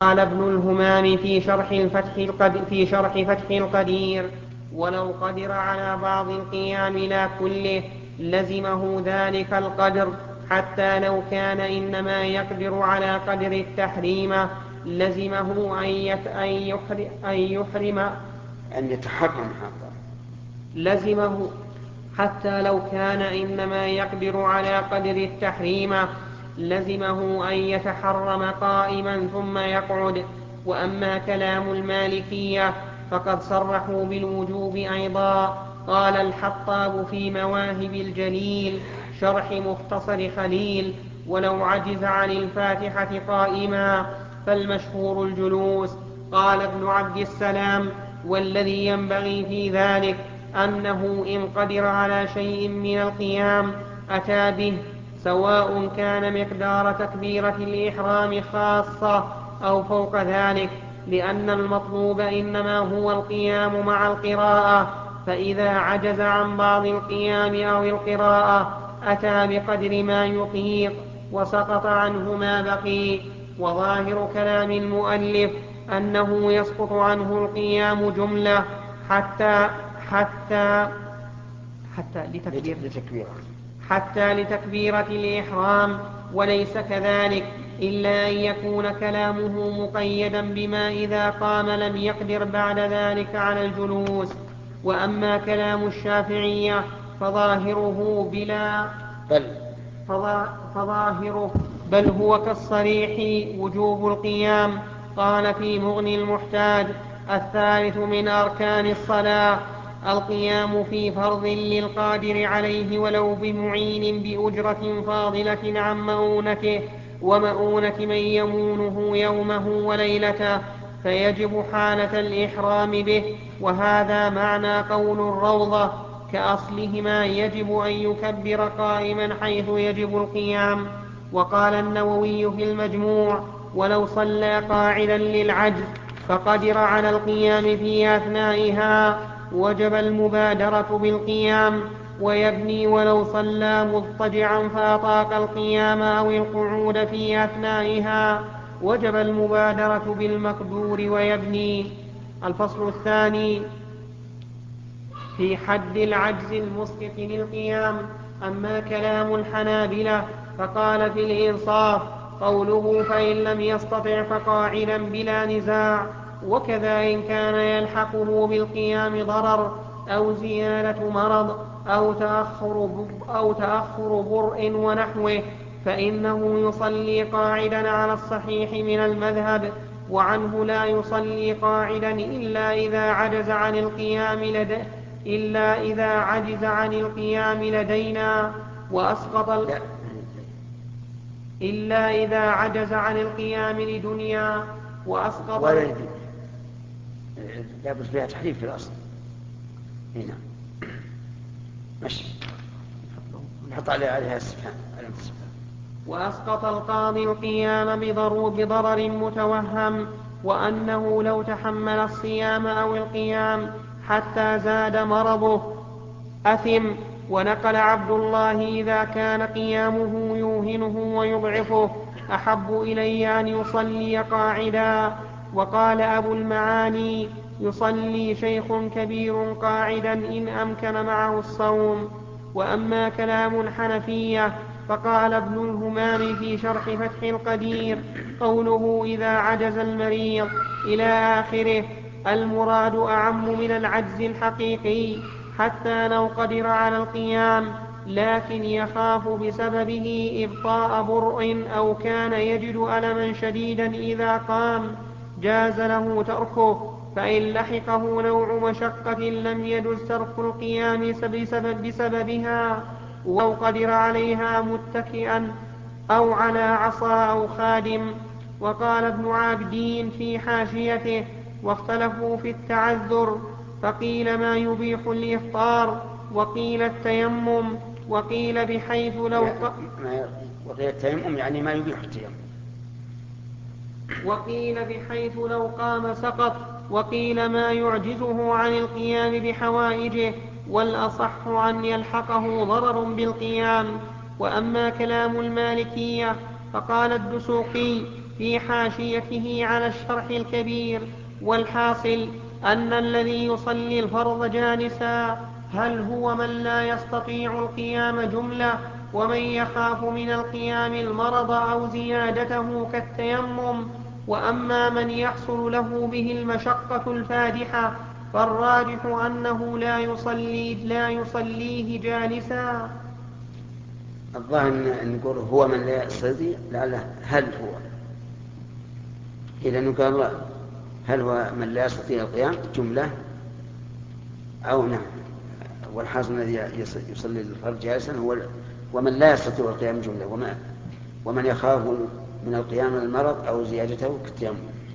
قال ابن الهمام في شرح فتح القدير: ولو قدر على بعض القيام لا كله لزمه ذلك القدر، حتى لو كان إنما يقدر على قدر التحريم لزمه أن يتحرم هذا. لزمه حتى لو كان إنما يقدر على قدر التحريم لزمه أن يتحرم قائما ثم يقعد. وأما كلام المالكية فقد صرحوا بالوجوب أيضا. قال الحطاب في مواهب الجليل شرح مختصر خليل: ولو عجز عن الفاتحة قائما فالمشهور الجلوس. قال ابن عبد السلام: والذي ينبغي في ذلك أنه إن قدر على شيء من القيام أتى به، سواء كان مقدار تكبيرة الإحرام خاصة أو فوق ذلك، لأن المطلوب إنما هو القيام مع القراءة. فإذا عجز عن بعض القيام أو القراءة أتى بقدر ما يطيق وسقط عنه ما بقي. وظاهر كلام المؤلف أنه يسقط عنه القيام جملة حتى حتى حتى لتكبيرة الإحرام، وليس كذلك إلا أن يكون كلامه مقيدا بما إذا قام لم يقدر بعد ذلك على الجلوس. وأما كلام الشافعية فظاهره بل هو كالصريح وجوب القيام. قال في مغني المحتاج: الثالث من أركان الصلاة القيام في فرض للقادر عليه ولو بمعين بأجرة فاضلة عن مؤونته ومؤونة من يمونه يومه وليلته، فيجب حالة الإحرام به. وهذا معنى قول الروضة: كأصلهما يجب أن يكبر قائما حيث يجب القيام. وقال النووي في المجموع: ولو صلى قاعدا للعجز فقدر على القيام في أثنائها وجب المبادرة بالقيام ويبني، ولو صلى مضطجعا فأطاق القيام أو القعود في أثنائها وجب المبادرة بالمقدور ويبني. الفصل الثاني في حد العجز المسقط للقيام. أما كلام الحنابلة فقال في الإنصاف قوله: فإن لم يستطع فقاعدا بلا نزاع. وكذا إن كان يلحقه بالقيام ضرر أو زيادة مرض أو تأخر برء ونحوه فإنه يصلي قاعدا على الصحيح من المذهب. وعنه لا يصلي قاعدا إلا إذا عجز عن القيام لدينا إلا إذا عجز عن القيام لدنيا وأسقط لا بد فيها تحريف في الأصل هنا. ماشي نحط عليها استفهام. وأسقط القاضي القيام بضرر متوهم، وأنه لو تحمل الصيام أو القيام حتى زاد مرضه أثم. ونقل عبد الله: إذا كان قيامه يوهنه ويضعفه أحب إلي أن يصلي قاعدا. وقال أبو المعاني: يصلي شيخ كبير قاعدا إن أمكن معه الصوم. وأما كلام الحنفية فقال ابن الهمام في شرح فتح القدير: قوله إذا عجز المريض إلى آخره المراد أعم من العجز الحقيقي، حتى لو قدر على القيام لكن يخاف بسببه إبطاء برء أو كان يجد ألما شديدا إذا قام جاز له تركه. فإن لحقه نوع مشقة لم يجز ترك القيام بسببها ولو قدر عليها متكئا أو على عصا أو خادم. وقال ابن عابدين في حاشيته: واختلفوا في التعذر، فقيل ما يبيح الإفطار، وقيل التيمم، وقيل بحيث وقيل التيمم يعني ما يبيح التيمم، وقيل بحيث لو قام سقط، وقيل ما يعجزه عن القيام بحوائجه، والأصح أن يلحقه ضرر بالقيام. وأما كلام المالكية فقال الدسوقي في حاشيته على الشرح الكبير. والحاصل أن الذي يصلي الفرض جالسا هل هو من لا يستطيع القيام جملة، ومن يخاف من القيام المرض أو زيادته كالتيمم. وأما من يحصل له به المشقة الفادحة فالراجح أنه لا يصليه جالسا. الظاهر نقول هو من لا يستطيع، لعله هل هو، إذا نقول هل هو من لا يستطيع القيام جملة أو نعم. والحاصل الذي يصلي الفرض جالسا هو ومن لا يستطيع القيام جملة، ومن يخاف من القيام المرض أو زيادته كالتيمم.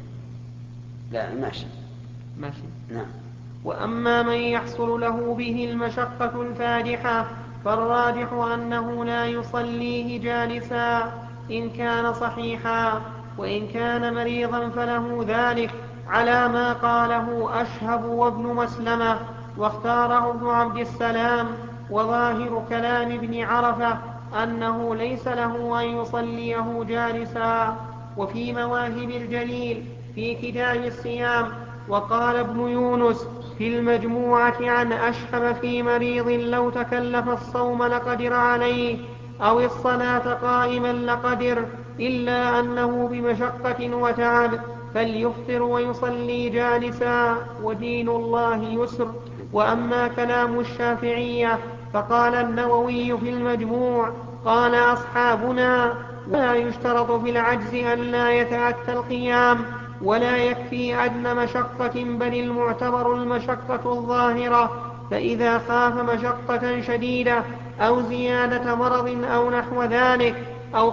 لا ماشي نعم. وأما من يحصل له به المشقة الفادحة فالراجح أنه لا يصليه جالسا إن كان صحيحا، وإن كان مريضا فله ذلك على ما قاله أشهب وابن مسلمة واختاره ابن عبد السلام. وظاهر كلام ابن عرفة أنه ليس له أن يصليه جالسا. وفي مواهب الجليل في كتاب الصيام وقال ابن يونس في المجموعة عن أشهب في مريض لو تكلف الصوم لقدر عليه أو الصلاة قائما لقدر، إلا أنه بمشقة وتعب فليفطر ويصلي جالسا، ودين الله يسر. وأما كلام الشافعية فقال النووي في المجموع قال أصحابنا لا يشترط في العجز أن لا يتأتى القيام ولا يكفي أدنى مشقة، بل المعتبر المشقة الظاهرة. فإذا خاف مشقة شديدة أو زيادة مرض أو نحو ذلك أو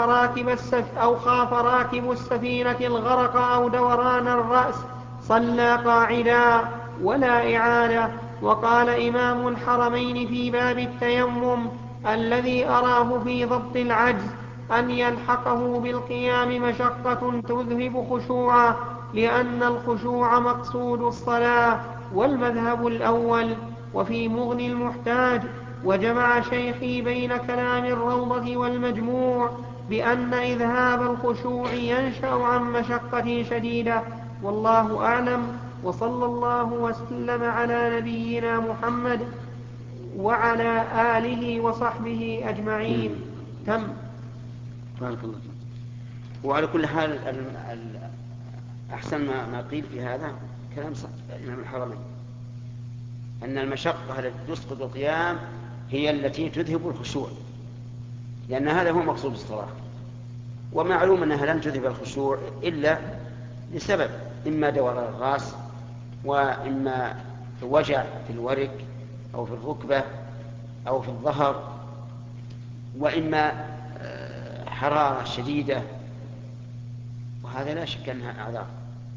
خاف راكب السفينة الغرق أو دوران الرأس صلى قاعدا ولا إعادة. وقال إمام الحرمين في باب التيمم الذي أراه في ضبط العجز أن يلحقه بالقيام مشقة تذهب خشوعا، لأن الخشوع مقصود الصلاة، والمذهب الأول. وفي مغني المحتاج وجمع شيخي بين كلام الروضة والمجموع بأن إذهاب الخشوع ينشأ عن مشقة شديدة، والله أعلم. وصلى الله وسلم على نبينا محمد وعلى آله وصحبه أجمعين. تم. بارك الله. وعلى كل حال أحسن ما قيل في هذا كلام إمام الحرمين، أن المشقة التي تسقط القيام هي التي تذهب الخشوع، لأن هذا هو مقصود الصلاة. ومعلوم أنها لن تذهب الخشوع إلا لسبب، إما دوران الراس، وإما وجع في الورك أو في الركبة أو في الظهر، وإما حرارة شديدة، وهذا لا شك أنها أعذار.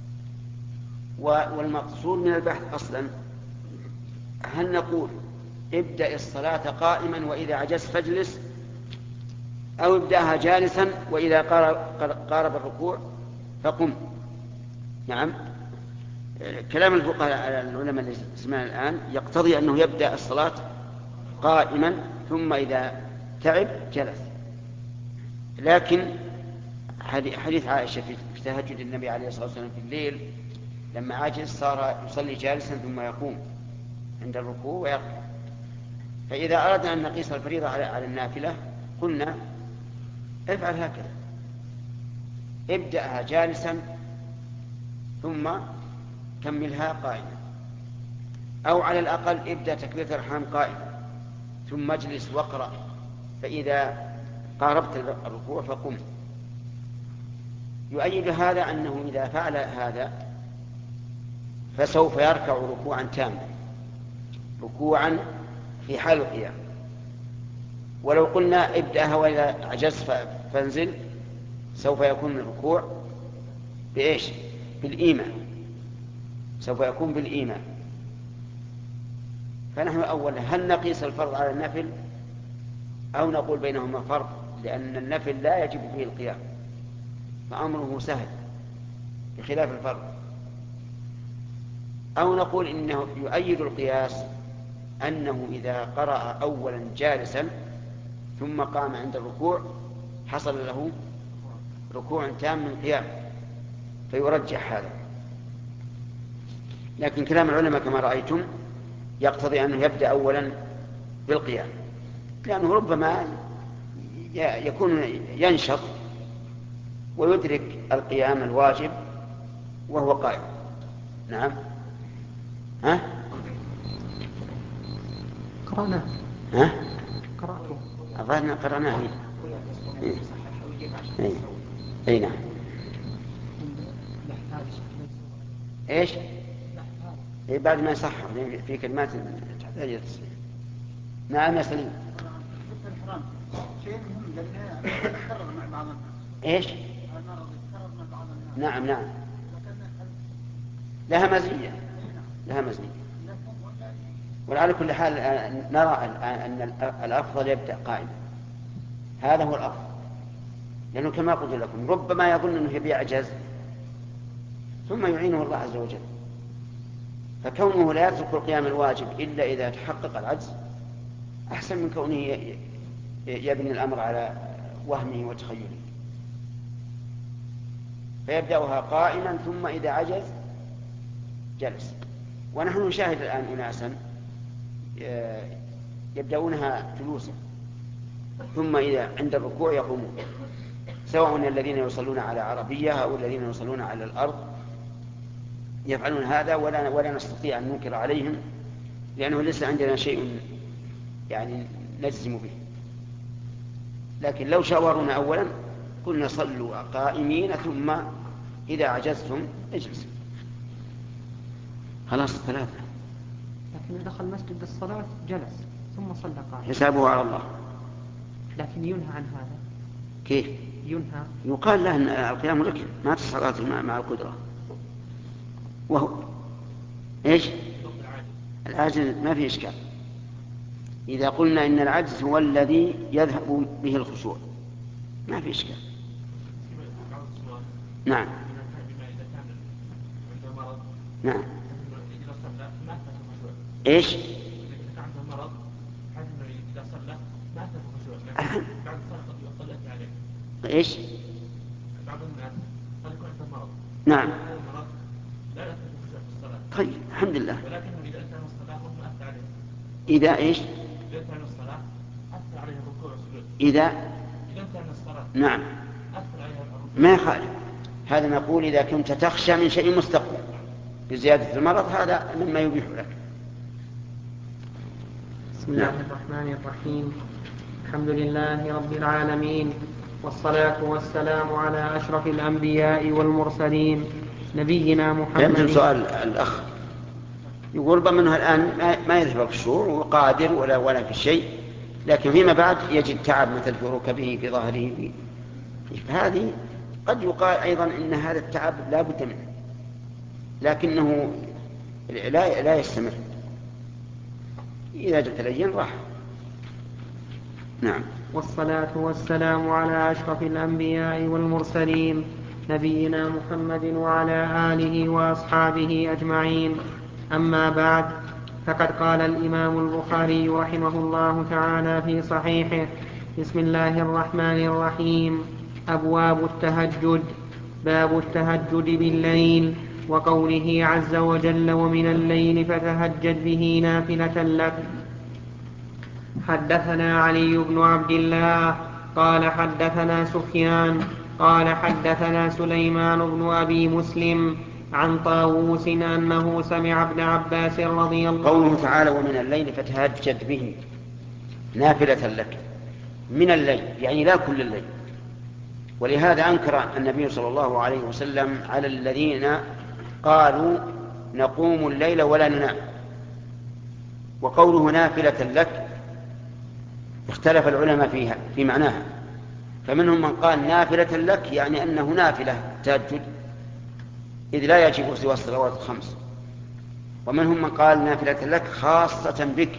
والمقصود من البحث أصلا هل نقول ابدأ الصلاة قائما وإذا عجزت فاجلس، أو ابدأها جالسا وإذا قارب الركوع فقم. نعم، كلام الفقهاء على العلماء الذي سمعنا الآن يقتضي أنه يبدأ الصلاة قائما ثم إذا تعب جلس. لكن حديث عائشة في تهجد النبي عليه الصلاة والسلام في الليل لما عجز صار يصلي جالسا ثم يقوم عند الركوع ويرفع. فإذا أردنا أن نقيس الفريضة على النافلة قلنا افعل هكذا، ابدأها جالسا ثم كملها قائما، أو على الأقل ابدأ تكبيرة الإحرام قائما ثم اجلس واقرأ، فإذا قاربت الركوع فقم. يؤيد هذا أنه إذا فعل هذا فسوف يركع ركوعا تاما، ركوعا في حال القيام. ولو قلنا ابدأها وإذا عجزت فانزل سوف يكون الركوع بإيش؟ بالإيمان، سوف يكون بالإيمان. فنحن أولا هل نقيس الفرض على النفل أو نقول بينهما فرق، لأن النفل لا يجب فيه القيام فأمره سهل بخلاف الفرض، أو نقول إنه يؤيد القياس أنه إذا قرأ أولا جالسا ثم قام عند الركوع حصل له ركوع تام من قيام، فيرجح هذا. لكن كلام العلماء كما رأيتم يقتضي أنه يبدأ أولا بالقيام، لأنه ربما يكون ينشط ويدرك القيام الواجب وهو قائم. نعم. ها؟ قرأناه. ها؟ قرأته. أظهرنا قرأناه. أي نعم. إيش؟ إيه بعد ما يصحح في كلمات تحتاج إلى تصحيح. نعم يا سليم. شيء مهم لأنه يتكرر مع بعض الناس. إيش؟ المرض يتكرر مع بعض الناس. نعم نعم. لها مزية. لها مزية. وعلى كل حال نرى أن الأفضل يبدأ قائما، هذا هو الأفضل، لأنه كما قلت لكم ربما يظن أنه بيعجز ثم يعينه الله عز وجل، فكونه لا يترك القيام الواجب إلا إذا تحقق العجز أحسن من كونه يبني الأمر على وهمه وتخيله. فيبدأها قائما ثم إذا عجز جلس. ونحن نشاهد الآن أناسا يبدأونها جلوسا ثم إذا عند الركوع يقومون، سواء الذين يصلون على عربية أو الذين يصلون على الأرض يفعلون هذا، ولا نستطيع أن ننكر عليهم، لأنه ليس عندنا شيء يعني نجزم به. لكن لو شاورونا أولا قلنا صلوا قائمين ثم إذا عجزتم اجلسوا. خلاص ثلاثة. لكن دخل مسجد الصلاة جلس ثم صلى قائما حسابه على الله. لكن ينهى عن هذا. كيف؟ ينهى. يقال له أن القيام ركن، ما تصلات مع القدرة. وهو إيش؟ العاجز ما في إشكال. إذا قلنا إن العجز هو الذي يذهب به الخشوع ما في إشكال. نعم نعم. إيش؟ إيش؟ نعم. طيب الحمد لله. إذا إيش؟ إذا نعم ما يخالف هذا. نقول إذا كنت تخشى من شيء مستقبل بزيادة المرض هذا مما يبيح لك. بسم الله الرحمن الرحيم. الحمد لله رب العالمين، والصلاة والسلام على أشرف الأنبياء والمرسلين نبينا محمد. يمكن سؤال الأخ يقول ربما منها الآن ما يذهب الخشوع وقادر ولا في شيء، لكن فيما بعد يجد تعب مثل في ركبه في ظهره هذه قد يقال أيضا إن هذا التعب لا بد منه، لكنه لا يستمر، إذا تلين راح. نعم. والصلاة والسلام على أشرف الأنبياء والمرسلين نبينا محمد وعلى آله وأصحابه أجمعين. أما بعد، فقد قال الإمام البخاري رحمه الله تعالى في صحيحه: بسم الله الرحمن الرحيم. أبواب التهجد. باب التهجد بالليل، وقوله عز وجل: ومن الليل فتهجد به نافلة لك. حدثنا علي بن عبد الله قال حدثنا سفيان قال حدثنا سليمان بن أبي مسلم عن طاووس أنه سمع ابن عباس رضي الله عنه. قوله تعالى: ومن الليل فتهجد به نافلة لك. من الليل يعني لا كل الليل، ولهذا أنكر النبي صلى الله عليه وسلم على الذين قالوا نقوم الليل ولا ننام. وقوله نافلة لك اختلف العلماء فيها في معناها، فمنهم من قال نافلة لك يعني أنه نافلة تهجد إذ لا يجب سوى الصلوات الخمس، ومنهم من قال نافلة لك خاصة بك،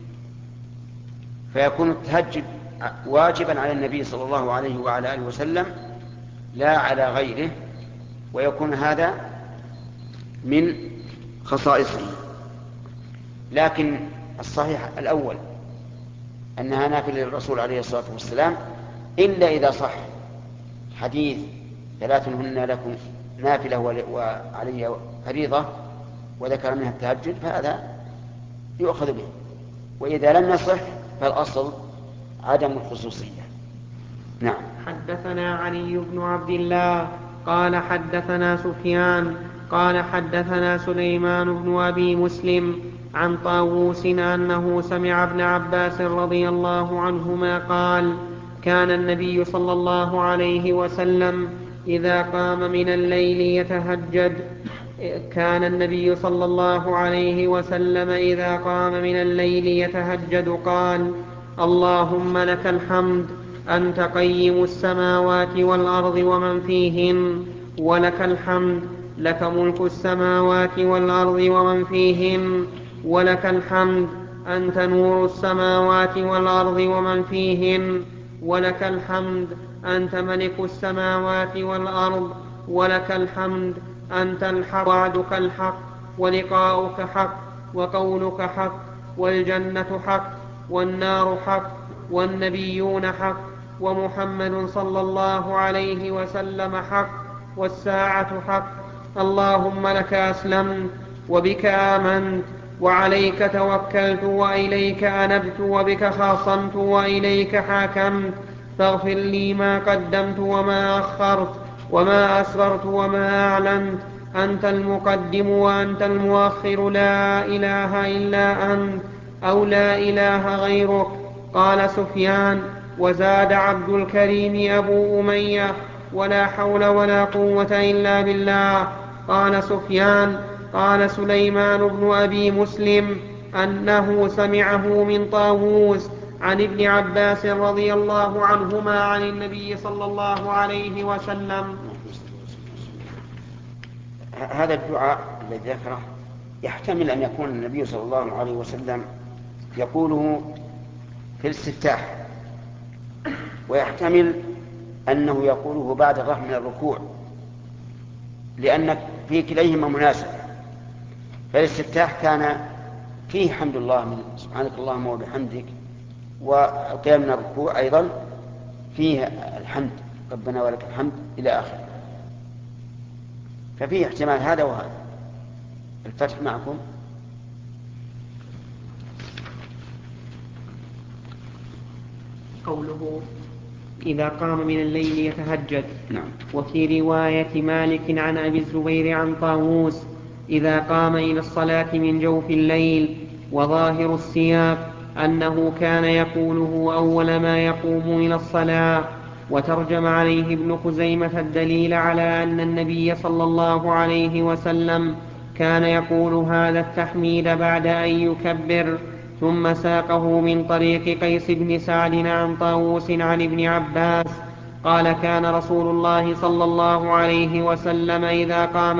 فيكون التهجد واجبا على النبي صلى الله عليه وعلى آله وسلم لا على غيره، ويكون هذا من خصائصه. لكن الصحيح الأول أنها نافلة للرسول عليه الصلاة والسلام، إلا إذا صح حديث 3 هن لكم نافلة وعلي فريضة وذكر منها التهجد فهذا يؤخذ به، وإذا لم يصح فالأصل عدم الخصوصية. نعم. حدثنا علي بن عبد الله قال حدثنا سفيان قال حدثنا سليمان بن أبي مسلم عن طاووس أنه سمع ابن عباس رضي الله عنهما قال: كان النبي صلى الله عليه وسلم إذا قام من الليل يتهجد قال: اللهم لك الحمد أنت قيم السماوات والأرض ومن فيهن، ولك الحمد لك ملك السماوات والأرض ومن فيهن، ولك الحمد أنت نور السماوات والأرض ومن فيهن، ولك الحمد أنت ملك السماوات والأرض، ولك الحمد أنت الحق، وعدك الحق، ولقاؤك حق، وقولك حق، والجنة حق، والنار حق، والنبيون حق، ومحمد صلى الله عليه وسلم حق، والساعة حق. اللهم لك أسلمت وبك آمنت وعليك توكلت وإليك أنبت وبك خاصمت وإليك حاكمت، فاغفر لي ما قدمت وما أخرت وما أسررت وما أعلنت، أنت المقدم وأنت المؤخر، لا إله إلا أنت أو لا إله غيرك. قال سفيان: وزاد عبد الكريم أبو أمية: ولا حول ولا قوة إلا بالله. قال سفيان: قال سليمان بن أبي مسلم أنه سمعه من طاووس عن ابن عباس رضي الله عنهما عن النبي صلى الله عليه وسلم. هذا الدعاء الذي ذكره يحتمل أن يكون النبي صلى الله عليه وسلم يقوله في الاستفتاح، ويحتمل أنه يقوله بعد الرفع من الركوع، لأن في كليهما مناسب. فالاستفتاح كان فيه حمد الله من سبحانك اللهم وبحمدك، والقيام من الركوع أيضا فيه الحمد ربنا ولك الحمد إلى آخره، ففيه احتمال هذا وهذا. الفتح معكم. قوله إذا قام من الليل يتهجد. نعم. وفي رواية مالك عن أبي الزبير عن طاووس: إذا قام إلى الصلاة من جوف الليل. وظاهر السياق أنه كان يقوله أول ما يقوم إلى الصلاة. وترجم عليه ابن خزيمة الدليل على أن النبي صلى الله عليه وسلم كان يقول هذا التحميد بعد أن يكبر. ثم ساقه من طريق قيس بن سعد عن طاووس عن ابن عباس قال: كان رسول الله صلى الله عليه وسلم إذا قام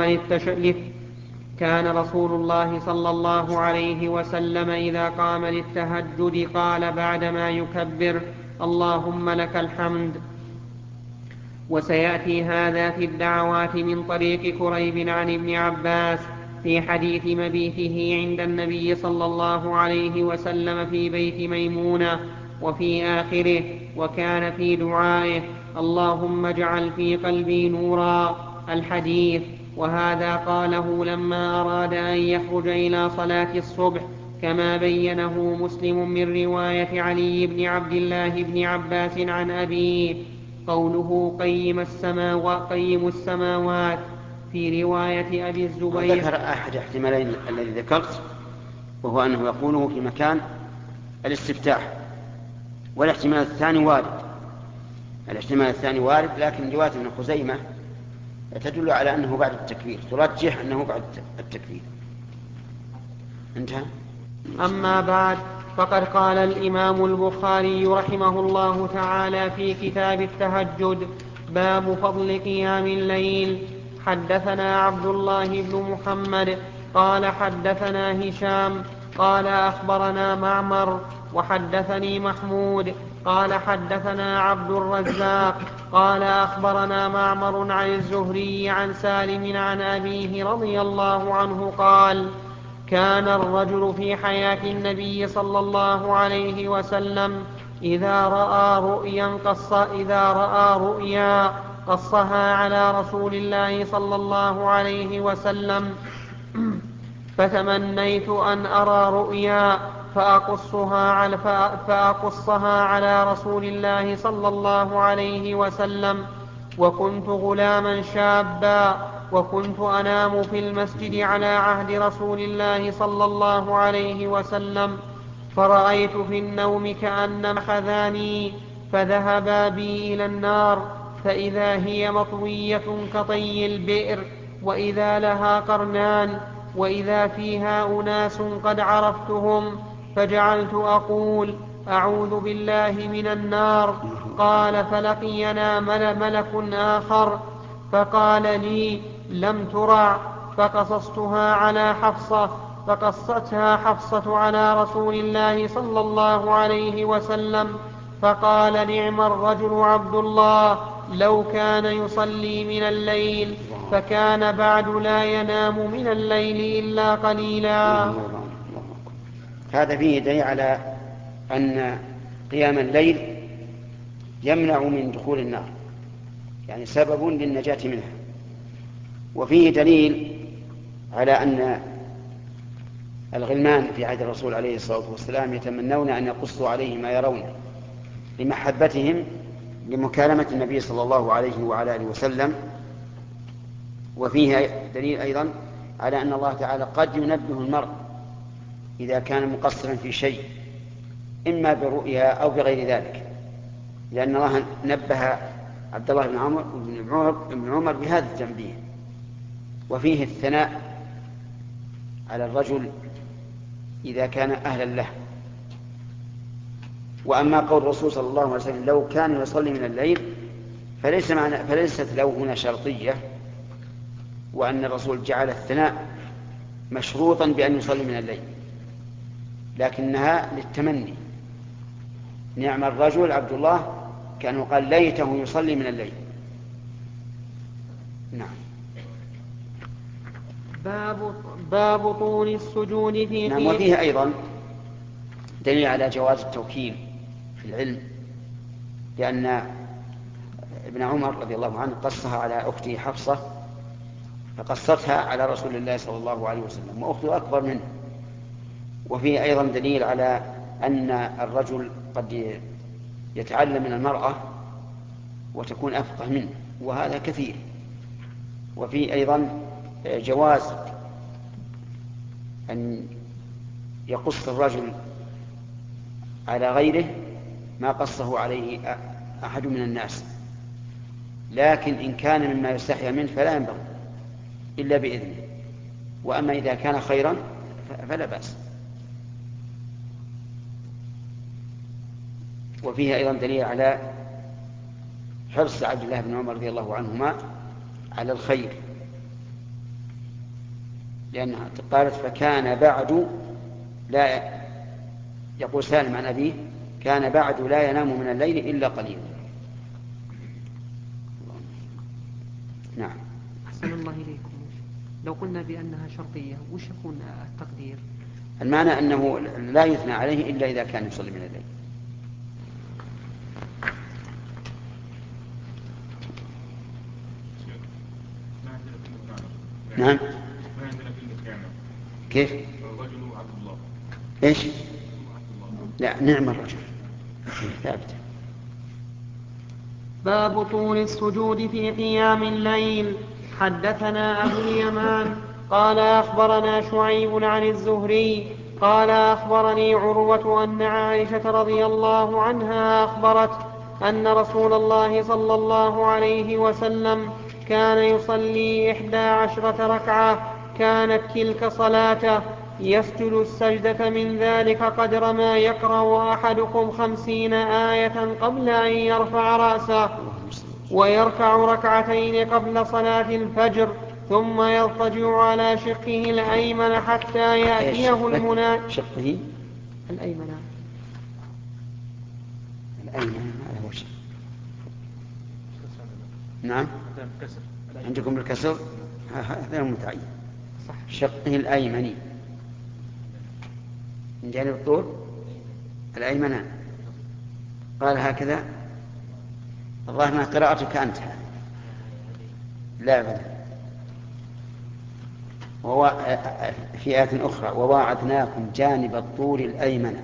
للتهجد قال بعدما يكبر: اللهم لك الحمد. وسيأتي هذا في الدعوات من طريق كريب عن ابن عباس في حديث مبيته عند النبي صلى الله عليه وسلم في بيت ميمونة، وفي آخره: وكان في دعائه: اللهم اجعل في قلبي نورا، الحديث. وهذا قاله لما أراد أن يخرج إلى صلاة الصبح، كما بينه مسلم من رواية علي بن عبد الله بن عباس عن أبيه. قوله قيم السماوات في رواية أبي الزبير. ذكر أحد احتمالين الذي ذكرت، وهو أنه يقوله في مكان الاستفتاح، والاحتمال الثاني وارد، لكن رواية ابن خزيمة تدل على أنه بعد التكبير، ترجح أنه بعد التكبير. انتهى. أما بعد، فقد قال الإمام البخاري رحمه الله تعالى في كتاب التهجد: باب فضل قيام الليل. حدثنا عبد الله بن محمد قال حدثنا هشام قال أخبرنا معمر وحدثني محمود قال حدثنا عبد الرزاق قال أخبرنا معمر عن الزهري عن سالم عن أبيه رضي الله عنه قال: كان الرجل في حياة النبي صلى الله عليه وسلم إذا رأى رؤيا قصها على رسول الله صلى الله عليه وسلم، فتمنيت أن أرى رؤيا فأقصها على رسول الله صلى الله عليه وسلم. وكنت غلاما شابا، وكنت أنام في المسجد على عهد رسول الله صلى الله عليه وسلم، فرأيت في النوم كأنما خذاني، فذهبا بي إلى النار، فإذا هي مطوية كطي البئر، وإذا لها قرنان، وإذا فيها أناس قد عرفتهم، فجعلت أقول: أعوذ بالله من النار. قال: فلقينا ملك آخر فقال لي: لم ترع. فقصصتها على حفصة، فقصتها حفصة على رسول الله صلى الله عليه وسلم، فقال: نعم الرجل عبد الله، لو كان يصلي من الليل، فكان بعد لا ينام من الليل إلا قليلا. هذا فيه دليل على أن قيام الليل يمنع من دخول النار، يعني سبب للنجاة منها. وفيه دليل على أن الغلمان في عهد الرسول عليه الصلاة والسلام يتمنون أن يقصوا عليه ما يرون لمحبتهم لمكالمة النبي صلى الله عليه وعلى آله وسلم. وفيه دليل أيضا على أن الله تعالى قد ينبه المرء إذا كان مقصرا في شيء، إما برؤيا أو بغير ذلك، لأن الله نبه عبد الله بن عمر بهذا التنبيه. وفيه الثناء على الرجل إذا كان أهلا له. وأما قول الرسول صلى الله عليه وسلم: لو كان يصلي من الليل، فليست له هنا شرطية، وأن الرسول جعل الثناء مشروطا بأن يصلي من الليل، لكنها للتمني. نعم الرجل عبد الله، كأنه قال: ليته يصلي من الليل. نعم. باب طول السجود في نعم. وفيه أيضا دليل على جواز التوكيل في العلم، لأن ابن عمر رضي الله عنه قصها على أخته حفصة، فقصتها على رسول الله صلى الله عليه وسلم، وأخته أكبر منه. وفيه أيضا دليل على أن الرجل قد يتعلم من المرأة وتكون أفقه منه، وهذا كثير. وفيه أيضا جواز أن يقص الرجل على غيره ما قصه عليه أحد من الناس، لكن إن كان مما يستحيا منه فلا ينبغي إلا بإذنه، وأما إذا كان خيرا فلا بأس. وفيه أيضا دليل على حرص عبد الله بن عمر رضي الله عنهما على الخير، لأنها قالت: فكان بعد لا، يقول سالم عن أبيه: كان بعد لا ينام من الليل إلا قليلا. نعم. أحسن الله إليكم. لو قلنا بأنها شرطية، وش يكون التقدير؟ المعنى أنه لا يثنى عليه إلا إذا كان يصلي من الليل. نعم. كيف؟ الرجل عبد الله. إيش؟ لا، نعم الرجل ثابت. باب طول السجود في قيام الليل. حدثنا أبو اليمان قال أخبرنا شعيب عن الزهري قال أخبرني عروة أن عائشة رضي الله عنها أخبرت أن رسول الله صلى الله عليه وسلم كان يصلي 11 ركعة، كانت تلك صلاته، يسجد السجدة من ذلك قدر ما يقرأ أحدكم 50 آية قبل أن يرفع رأسه، ويركع ركعتين قبل صلاة الفجر، ثم يضطجع على شقه الأيمن حتى يأتيه المنادي. شقه الأيمن. على وجه. نعم. عندكم بالكسر، هذا متعين. شقه الأيمن من جانب الطول الأيمن. قال هكذا. الظاهر من قراءتك أنت. لا أبدا. في آية أخرى وواعدناكم جانب الطور الأيمن،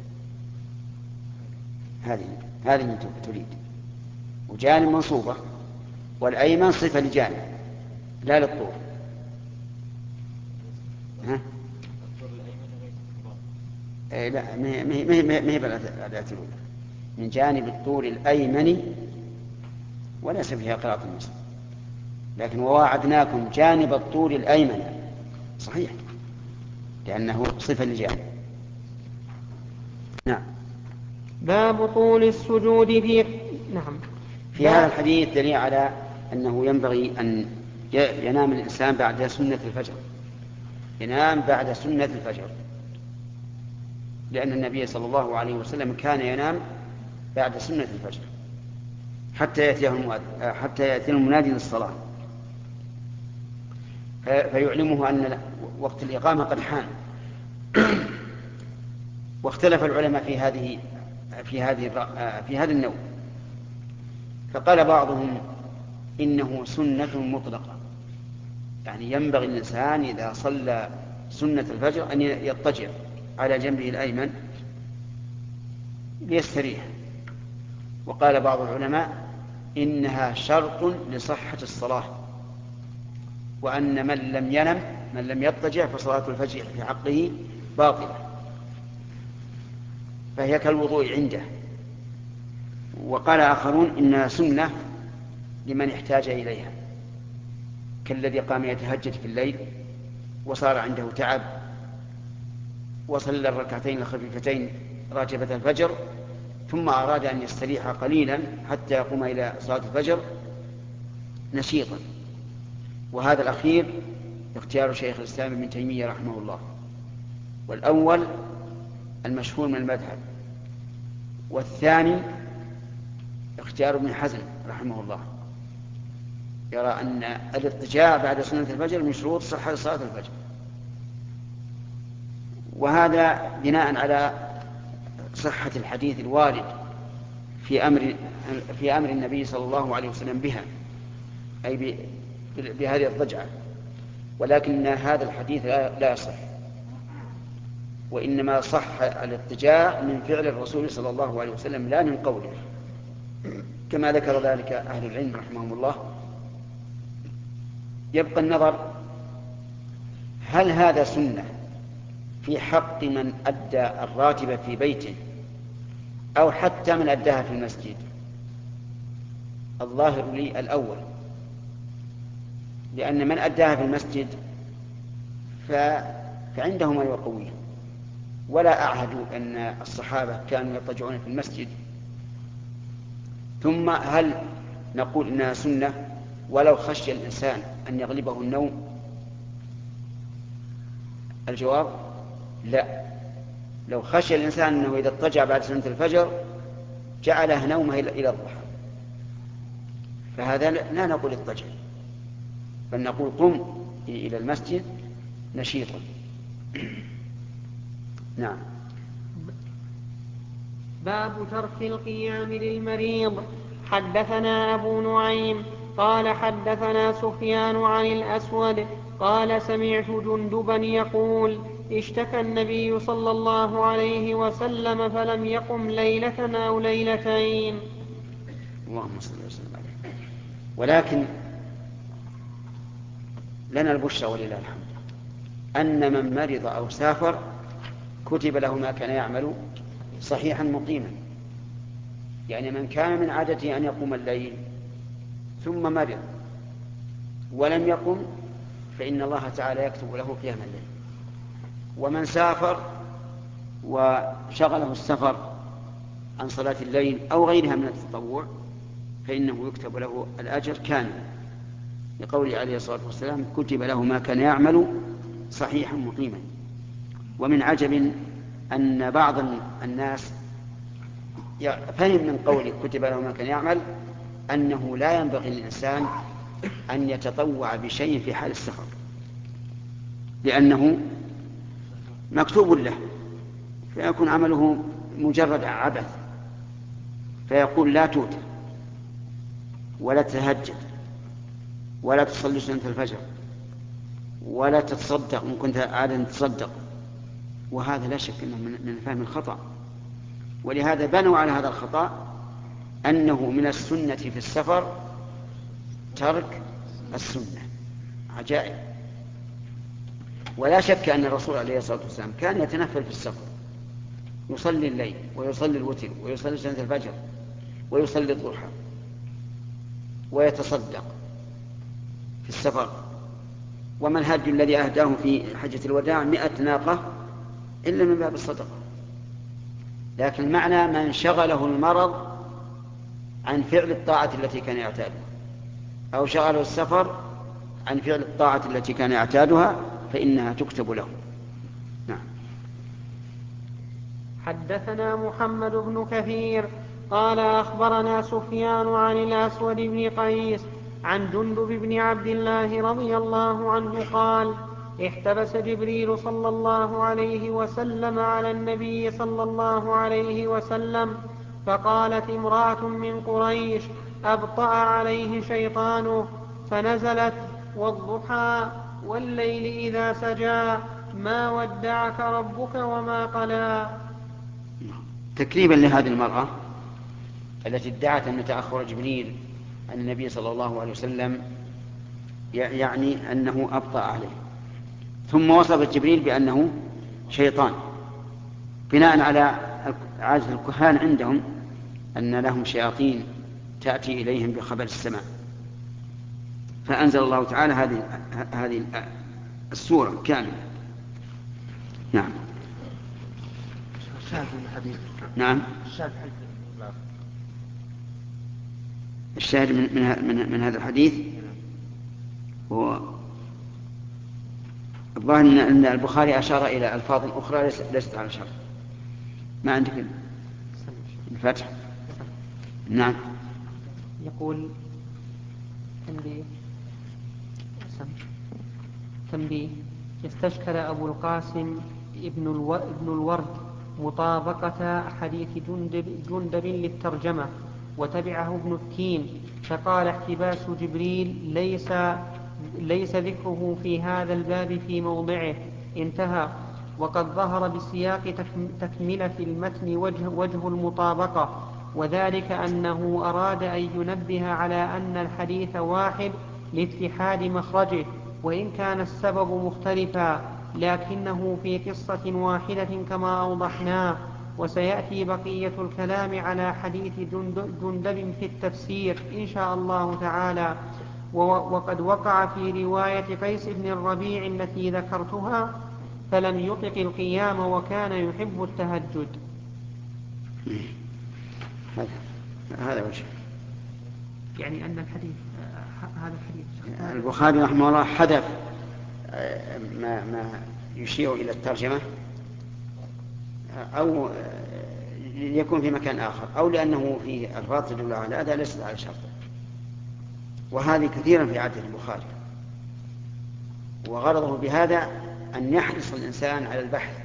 هذه تريد، وجانب منصوبة، والأيمن صفة لجانب لا للطور. ها؟ لا، ما هي بالآية الأولى. من جانب الطور الأيمن وليس فيها قراءة النصب، لكن وواعدناكم جانب الطور الأيمن صحيح لأنه صفة لجانب. نعم. باب طول السجود في نعم. في هذا الحديث دليل على أنه ينبغي أن ينام الإنسان بعد سنة الفجر، ينام بعد سنة الفجر، لأن النبي صلى الله عليه وسلم كان ينام بعد سنة الفجر حتى يأتيه المنادي للصلاة فيعلمه أن وقت الإقامة قد حان. واختلف العلماء في هذا النوع، فقال بعضهم إنه سنة مطلقة، يعني ينبغي الإنسان إذا صلى سنة الفجر أن يضطجع على جنبه الأيمن ليستريح. وقال بعض العلماء إنها شرط لصحة الصلاة، وأن من لم يضطجع فصلاة الفجر في حقه باطلة، فهي كالوضوء عنده. وقال آخرون إنها سنة لمن احتاج إليها، كالذي قام يتهجد في الليل وصار عنده تعب وصلى الركعتين الخفيفتين راتبة الفجر ثم أراد أن يستريح قليلا حتى يقوم إلى صلاة الفجر نشيطا. وهذا الأخير اختيار شيخ الإسلام ابن تيمية رحمه الله، والأول المشهور من المذهب، والثاني اختيار ابن حزم رحمه الله، يرى أن الاضطجاع بعد سنة الفجر من شروط صحة صلاة الفجر. وهذا بناء على صحة الحديث الوارد في أمر النبي صلى الله عليه وسلم بها، أي بهذه الضجعة. ولكن هذا الحديث لا يصح، وإنما صح الاضطجاع من فعل الرسول صلى الله عليه وسلم لا من قوله، كما ذكر ذلك أهل العلم رحمهم الله. يبقى النظر هل هذا سنة في حق من أدى الراتبة في بيته أو حتى من أداها في المسجد؟ الظاهر لي الأول، لأن من أداها في المسجد فعنده ما يقويه، ولا أعهد أن الصحابة كانوا يضطجعون في المسجد. ثم هل نقول إنها سنة ولو خشي الإنسان أن يغلبه النوم؟ الجواب لا. لو خشي الإنسان أنه إذا اضطجع بعد سنة الفجر جعله نومه إلى الضحى، فهذا لا نقول اضطجع، بل نقول قم إلى المسجد نشيطا. نعم. باب ترك القيام للمريض. حدثنا أبو نعيم قال حدثنا سفيان عن الأسود قال سمعت جندبا يقول اشتكى النبي صلى الله عليه وسلم فلم يقم ليلة أو ليلتين. اللهم صل وسلم عليه. ولكن لنا البشرى ولله الحمد أن من مرض أو سافر كتب له ما كان يعمل صحيحا مقيما. يعني من كان من عادته أن يقوم الليل ثم مرض ولم يقم فإن الله تعالى يكتب له قيام الليل. ومن سافر وشغله السفر عن صلاة الليل أو غيرها من التطوع فإنه يكتب له الأجر كامل، لقوله عليه الصلاة والسلام كتب له ما كان يعمل صحيحا مقيما. ومن عجب أن بعض الناس فهم من قوله كتب له ما كان يعمل أنه لا ينبغي للإنسان أن يتطوع بشيء في حال السفر، لأنه مكتوب له، فيكون عمله مجرد عبث، فيقول لا توتر ولا تهجد ولا تصلي سنة الفجر ولا تتصدق إن كنت عادة تصدق، وهذا لا شك أنه من فهم الخطأ. ولهذا بنوا على هذا الخطأ أنه من السنة في السفر ترك السنة. عجائب. ولا شك أن الرسول عليه الصلاة والسلام كان يتنفل في السفر، يصلي الليل ويصلي الوتر ويصلي سنة الفجر ويصلي الضحى ويتصدق في السفر. وما الهدي الذي أهداه في حجة الوداع 100 ناقة إلا من باب الصدقة. لكن المعنى من شغله المرض عن فعل الطاعة التي كان يعتادها، أو شغله السفر عن فعل الطاعة التي كان يعتادها، فإنها تكتب له. نعم. حدثنا محمد بن كثير قال أخبرنا سفيان عن الأسود بن قيس عن جندب بن عبد الله رضي الله عنه قال احتبس جبريل صلى الله عليه وسلم على النبي صلى الله عليه وسلم، فقالت امرأة من قريش أبطأ عليه شيطانه، فنزلت والضحى والليل إذا سجى ما ودعك ربك وما قلى. تكريبا لهذه المرأة التي ادعت أن تأخر جبريل عن النبي صلى الله عليه وسلم يعني أنه أبطأ عليه، ثم وصفت جبريل بأنه شيطان بناء على عادة الكهان عندهم أن لهم شياطين تأتي إليهم بخبر السماء. فأنزل الله تعالى هذه السورة كاملة. نعم. نعم. الشاهد من هذا الحديث هو الظاهر أن البخاري أشار إلى ألفاظ أخرى ليست على شرط. ما عندك الفتح؟ نعم. يقول تنبيه استشكل أبو القاسم ابن الورد مطابقة حديث جندب للترجمة، وتبعه ابن التين فقال احتباس جبريل ليس ذكره في هذا الباب في موضعه، انتهى. وقد ظهر بسياق تكملة في المتن وجه المطابقة، وذلك أنه أراد أن ينبه على أن الحديث واحد لاتحاد مخرجه، وإن كان السبب مختلفا لكنه في قصة واحدة كما أوضحناه. وسيأتي بقية الكلام على حديث جندب في التفسير إن شاء الله تعالى. وقد وقع في رواية قيس بن الربيع التي ذكرتها فلم يطق القيام وكان يحب التهجد. هذا وجه يعني أن الحديث هذا الحديث البخاري رحمه الله حذف ما يشير إلى الترجمة، أو يكون في مكان آخر، أو لأنه في ألفاظ تدل على هذا ليست على شرطه. وهذه كثيرا في عادة البخاري، وغرضه بهذا أن يحرص الإنسان على البحث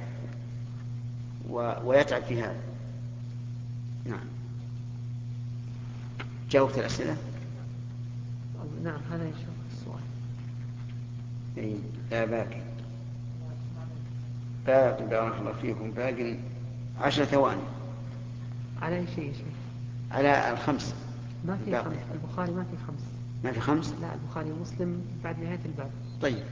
ويتعب في هذا. نعم. جاوبت الأسئلة؟ نعم. هذا يشوف السؤال. لا باقي بارك الله فيكم. باقي 10 ثواني. على أي شيء؟ على الخمس. ما في خمس. البخاري ما في خمس. ما في خمس؟ لا، البخاري ومسلم بعد نهاية الباب. طيب.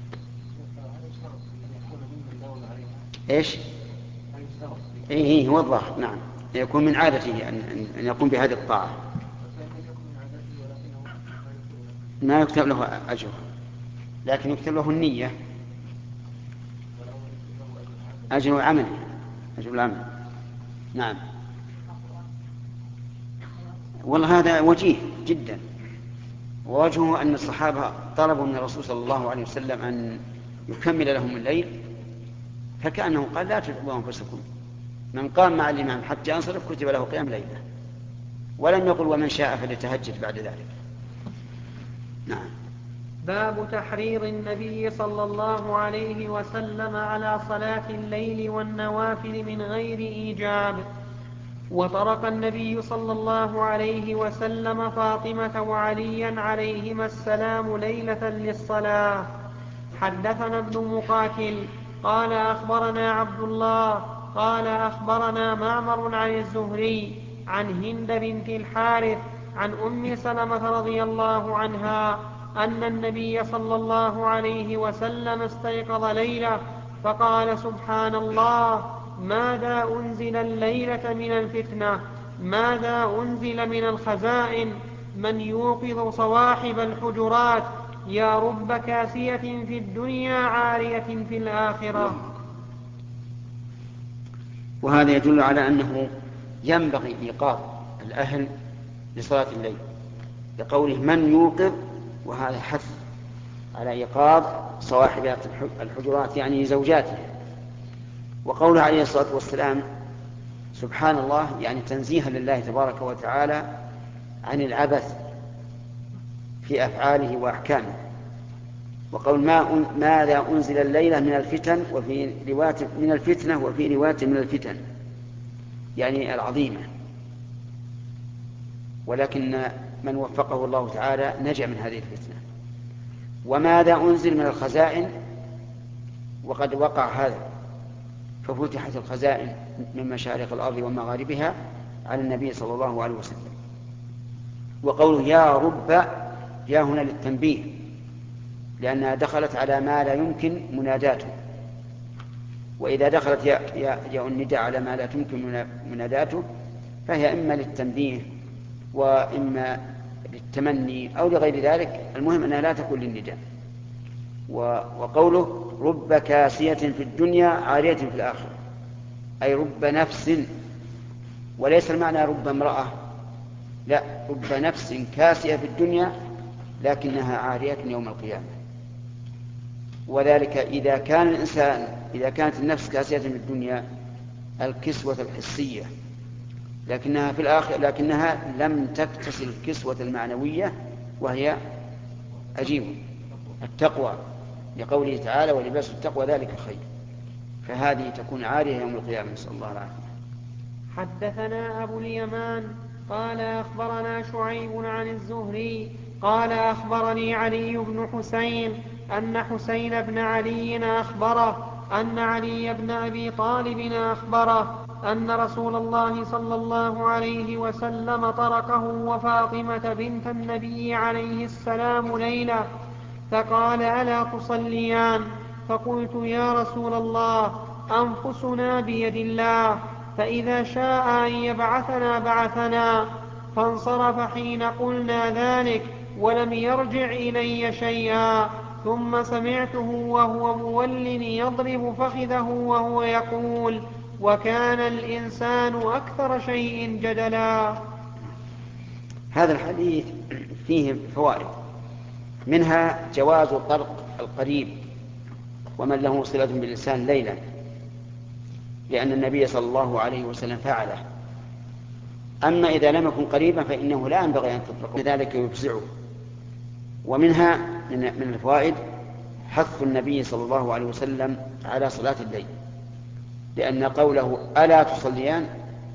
ايش؟ ايه هو الظاهر. نعم، يكون من عادته أن يقوم بهذه الطاعة، ما يكتب له أجر، لكن يكتب له النية، أجر العمل. نعم. والله هذا وجيه جدا، ووجهه أن الصحابة طلبوا من الرسول صلى الله عليه وسلم أن يكمل لهم الليل، فكأنه قال لا تتعبوا أنفسكم، من قام مع الإمام حتى ينصرف كتب له قيام ليلة، ولم يقل ومن شاء فليتهجد بعد ذلك. نعم. باب تحريض النبي صلى الله عليه وسلم على صلاة الليل والنوافل من غير إيجاب. وطرق النبي صلى الله عليه وسلم فاطمة وعليا عليهما السلام ليلة للصلاة. حدثنا ابن مقاتل قال أخبرنا عبد الله قال أخبرنا معمر عن الزهري عن هند بنت الحارث عن أم سلمة رضي الله عنها أن النبي صلى الله عليه وسلم استيقظ ليلة فقال سبحان الله ماذا أنزل الليلة من الفتنة ماذا أنزل من الخزائن من يوقظ صواحب الحجرات يا رب كاسية في الدنيا عارية في الآخرة. وهذا يدل على أنه ينبغي إيقاظ الأهل لصلاة الليل لقوله من يوقظ، وهذا حث على إيقاظ صواحب الحجرات يعني زوجاته. وقوله عليه الصلاة والسلام سبحان الله يعني تنزيها لله تبارك وتعالى عن العبث في أفعاله وأحكامه. وقول ماذا أنزل الليلة من الفتن وفي رواية من الفتنة وفي رواية من الفتن يعني العظيمة، ولكن من وفقه الله تعالى نجا من هذه الفتنة. وماذا أنزل من الخزائن، وقد وقع هذا ففتحت الخزائن من مشارق الأرض ومغاربها على النبي صلى الله عليه وسلم. وقوله يا رب يا هنا للتنبيه لأنها دخلت على ما لا يمكن مناداته، وإذا دخلت يا النداء على ما لا تمكن مناداته فهي إما للتنبيه وإما للتمني أو لغير ذلك، المهم أنها لا تكون للنداء. وقوله رب كاسية في الدنيا عارية في الآخرة أي رب نفس، وليس المعنى رب امرأة، لا، رب نفس كاسية في الدنيا لكنها عارية يوم القيامة. وذلك إذا كانت النفس كاسية في الدنيا الكسوة الحسية، لكنها في الآخر لم تكتسب الكسوة المعنوية وهي أجيب التقوى، لقوله تعالى ولباس التقوى ذلك خير، فهذه تكون عارية يوم القيامة، نسأل الله العافية. حدثنا أبو اليمان قال أخبرنا شعيب عن الزهري قال أخبرني علي بن حسين أن حسين بن علي أخبره أن علي بن أبي طالب أخبره أن رسول الله صلى الله عليه وسلم طرقه وفاطمة بنت النبي عليه السلام ليلة فقال ألا تصليان؟ فقلت يا رسول الله أنفسنا بيد الله فإذا شاء أن يبعثنا بعثنا. فانصرف حين قلنا ذلك ولم يرجع إلي شيئا، ثم سمعته وهو مول يضرب فخذه وهو يقول وكان الإنسان أكثر شيء جدلا. هذا الحديث فيه فوائد، منها جواز طرق القريب ومن له صلة بالإنسان ليلا، لأن النبي صلى الله عليه وسلم فعله. أما إذا لم يكن قريبا فإنه لا ينبغي أن تطرقه، لذلك يفزعه. ومنها من الفوائد حث النبي صلى الله عليه وسلم على صلاة الليل، لأن قوله ألا تصليان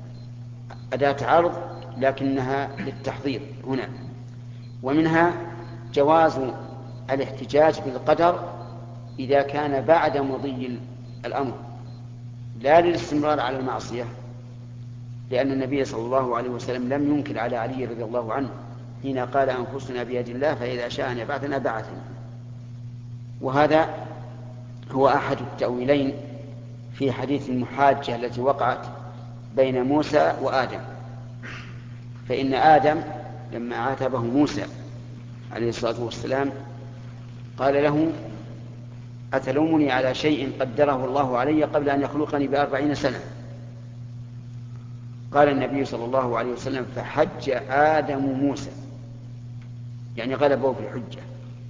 أداة عرض لكنها للتحضير هنا. ومنها جواز الاحتجاج بالقدر إذا كان بعد مضي الأمر لا للاستمرار على المعصية، لأن النبي صلى الله عليه وسلم لم ينكر على علي رضي الله عنه حين قال أنفسنا بيد الله فإذا شاء أن يبعثنا بعثنا. وهذا هو أحد التأويلين في حديث المحاجة التي وقعت بين موسى وآدم. فإن آدم لما عاتبه موسى عليه الصلاة والسلام قال له أتلومني على شيء قدره الله علي قبل أن يخلقني ب40 سنة؟ قال النبي صلى الله عليه وسلم فحج آدم موسى، يعني غلبه في الحجة.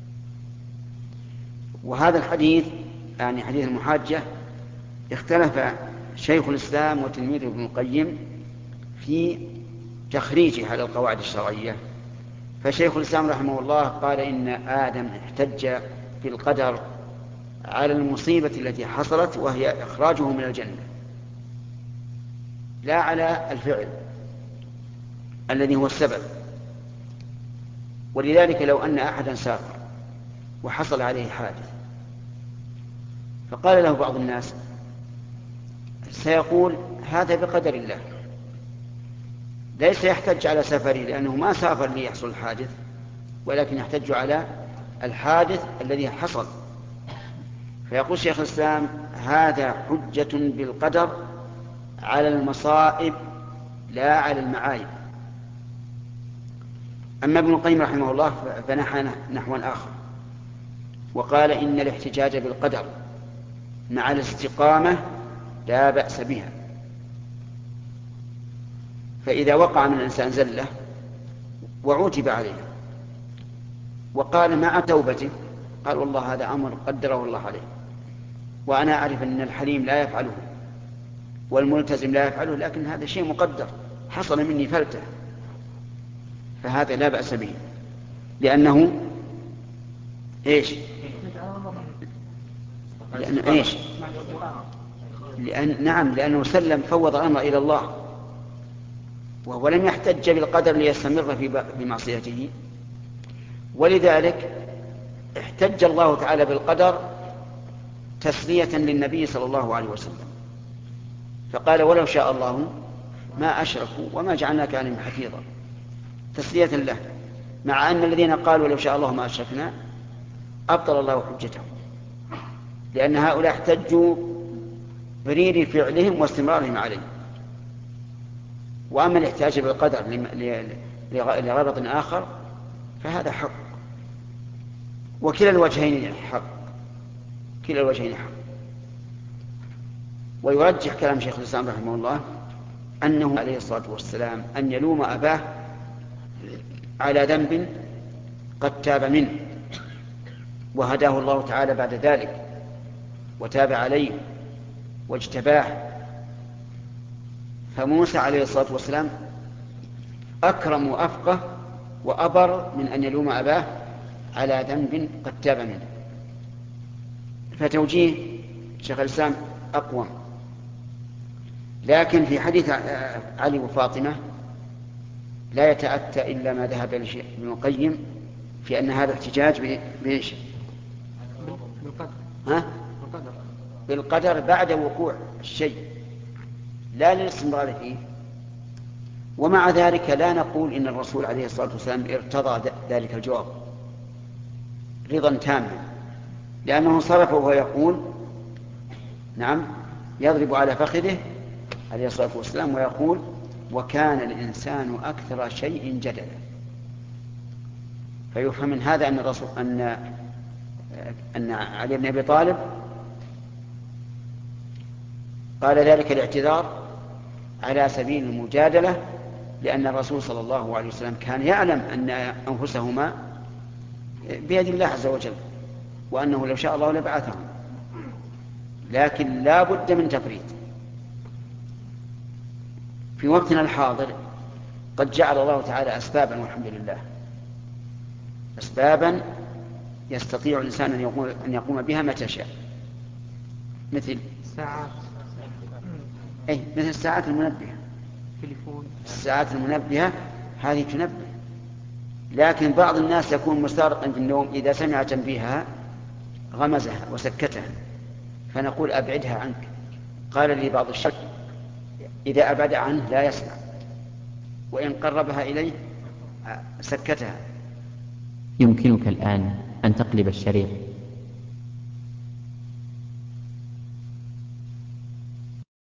وهذا الحديث يعني حديث المحاجة اختلف شيخ الإسلام وتلميذه ابن القيم في تخريجه على القواعد الشرعية. فشيخ الإسلام رحمه الله قال إن آدم احتج في القدر على المصيبة التي حصلت وهي إخراجه من الجنة، لا على الفعل الذي هو السبب. ولذلك لو أن أحدا سافر وحصل عليه حادث فقال له بعض الناس سيقول هذا بقدر الله، ليس يحتج على سفره لأنه ما سافر ليحصل الحادث، ولكن يحتج على الحادث الذي حصل. فيقول شيخ الإسلام هذا حجة بالقدر على المصائب لا على المعايب. أما ابن القيم رحمه الله فنحى نحوا آخر وقال إن الاحتجاج بالقدر مع الاستقامة لا بأس بها. فإذا وقع من الإنسان زلة وعوتب عليه وقال مع توبته قال والله هذا أمر قدره الله عليه، وأنا أعرف أن الحليم لا يفعله والملتزم لا يفعله، لكن هذا شيء مقدر حصل مني فلته، فهذا لا بأس به لأنه إيش؟ لأنه إيش؟ لأنه سلم فوض الأمر إلى الله وهو لم يحتج بالقدر ليستمر في معصيته. ولذلك احتج الله تعالى بالقدر تسلية للنبي صلى الله عليه وسلم، فقال ولو شاء الله ما أشركوا وما جعلناك عليهم حفيظا، تسلية له، مع أن الذين قالوا ولو شاء الله ما أشركنا أبطل الله حجتهم، لأن هؤلاء احتجوا برير فعلهم واستمرارهم عليه. وأما الاحتجاج بالقدر لغرض آخر فهذا حق، وكلا الوجهين حق، كلا الوجهين حق. ويرجح كلام شيخ الإسلام رحمه الله أنه عليه الصلاة والسلام أن يلوم أباه على ذنب قد تاب منه وهداه الله تعالى بعد ذلك وتاب عليه واجتباه. فموسى عليه الصلاة والسلام أكرم وأفقه وأبر من أن يلوم أباه على ذنب قد تاب منه. فتوجيه شيخ الإسلام أقوم. لكن في حديث علي وفاطمة لا يتأتى إلا ما ذهب ابن القيم في أن هذا احتجاج بإيش؟ بالقدر بعد وقوع الشيء لا للاستمرار فيه. ومع ذلك لا نقول إن الرسول عليه الصلاة والسلام ارتضى ذلك الجواب رضا تاما، لأنه صرف وهو يقول نعم يضرب على فخذه عليه الصلاة والسلام ويقول وكان الإنسان أكثر شيء جدلا. فيفهم من هذا أن الرسول أن علي بن أبي طالب قال ذلك الاعتذار على سبيل المجادلة، لأن الرسول صلى الله عليه وسلم كان يعلم أن أنفسهما بيد الله عز وجل، وأنه لو شاء الله لبعثهم، لكن لا بد من تفريط. في وقتنا الحاضر قد جعل الله تعالى أسبابا والحمد لله، أسبابا يستطيع الإنسان أن يقوم بها متى شاء، مثل ساعات مثل الساعات المنبهة، الساعات المنبهة هذه تنبه. لكن بعض الناس يكون مستغرقا في النوم، إذا سمع تنبيهها غمزها وسكتها، فنقول أبعدها عنك. قال لي بعض الشيخ إذا أبعد عنه لا يسمع، وإن قربها إليه سكتها. يمكنك الآن أن تقلب الشريط